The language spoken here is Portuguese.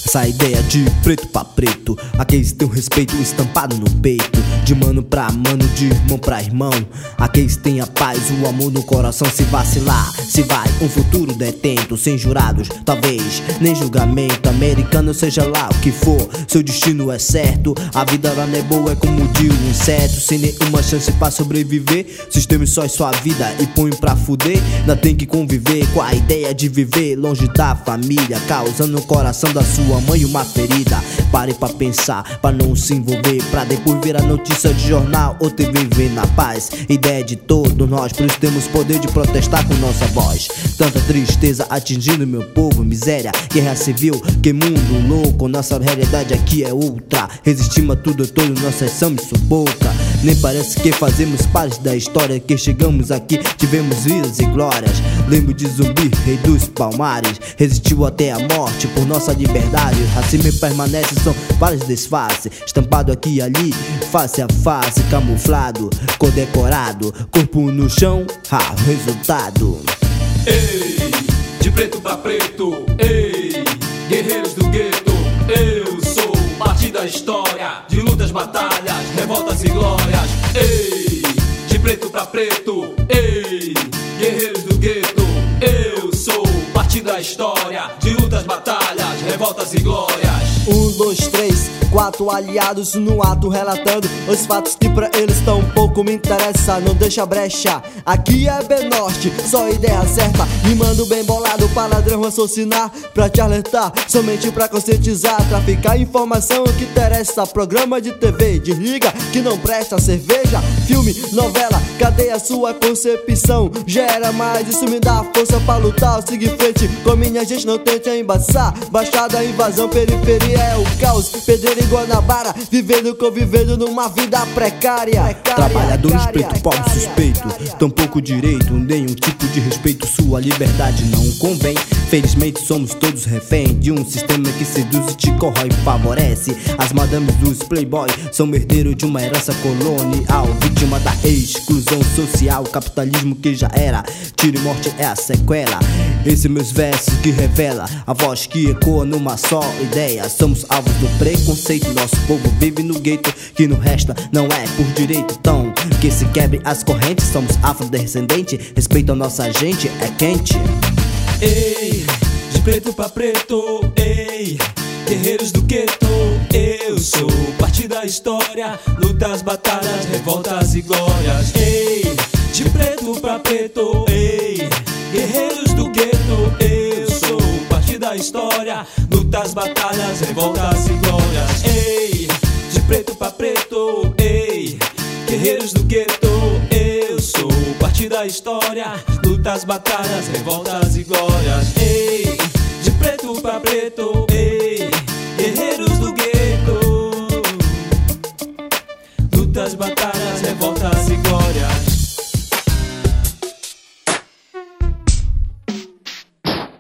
Essa ideia de preto pra preto, aqueles têm o respeito estampado no peito. De mano pra mano, de irmão pra irmão, aqueles têm a paz, o amor no coração. Se vacilar, se vai um futuro detento, sem jurados, talvez nem julgamento. Americano, seja lá o que for, seu destino é certo. A vida lá não é boa, é como diz o inseto, sem nenhuma chance pra sobreviver. Sistema só é sua vida e põe pra fuder. Ainda tem que conviver com a ideia de viver longe da família, causando no coração da sua mãe uma ferida. Pare pra pensar, pra não se envolver, pra depois ver a notícia de jornal ou TV. Viver na paz, ideia de todos nós, por isso temos poder de protestar com nossa voz. Tanta tristeza atingindo meu povo, miséria, guerra civil, que mundo louco. Nossa realidade aqui é outra, resistimos a tudo todo, nossa ação me sufoca. Nem parece que fazemos parte da história, que chegamos aqui, tivemos vidas e glórias. Lembro de Zumbi, rei dos Palmares, resistiu até a morte por nossa liberdade. Racismo permanece, são vários disfarces, estampado aqui e ali, face a face, camuflado, condecorado, corpo no chão, resultado. Ei, de preto pra preto, ei, guerreiros do gueto, eu sou parte da história, de lutas, batalhas, revoltas e glórias. Ei, de preto pra preto, ei, guerreiros do gueto, eu sou parte da história, de lutas, batalhas, revoltas e glórias. 1, 2, 3, 4 aliados no ato, relatando os fatos que pra eles tão pouco me interessa. Não deixa brecha, aqui é B-Norte, só ideia certa, rimando bem bolado para ladrão raciocinar, pra te alertar, somente pra conscientizar, traficar informação que interessa. Programa de TV, desliga que não presta. Cerveja, filme, novela, cadê a sua concepção? Gera mais, isso me dá força pra lutar. Eu sigo em frente com minha gente, não tente embaçar. Baixada, invasão, periferia é o caos, pedreiro e Guanabara, vivendo, convivendo numa vida precária. Trabalhadores preto, pobre, suspeito, tão pouco direito, nenhum tipo de respeito, sua liberdade não convém. Felizmente somos todos refém de um sistema que seduz e te corrói e favorece. As madames dos playboy são herdeiros de uma herança colonial, vítima da exclusão social, capitalismo que já era, tiro e morte é a sequela. Esses meus versos que revela a voz que ecoa numa só ideia. Somos alvos do preconceito, nosso povo vive no gueto, que não resta, não é por direito. Então, que se quebre as correntes, somos afrodescendentes, respeito a nossa gente, é quente. Ei, de preto pra preto, ei, guerreiros do gueto, eu sou parte da história, lutas, batalhas, revoltas e glórias. Ei, de preto pra preto, ei, guerreiros do gueto, eu sou parte da história, lutas, batalhas, revoltas e glórias. Ei, de preto pra preto, ei, guerreiros do gueto, eu sou parte da história, lutas, batalhas, revoltas e glórias. Ei, de preto pra preto, ei, guerreiros do gueto, lutas, batalhas, revoltas e glórias.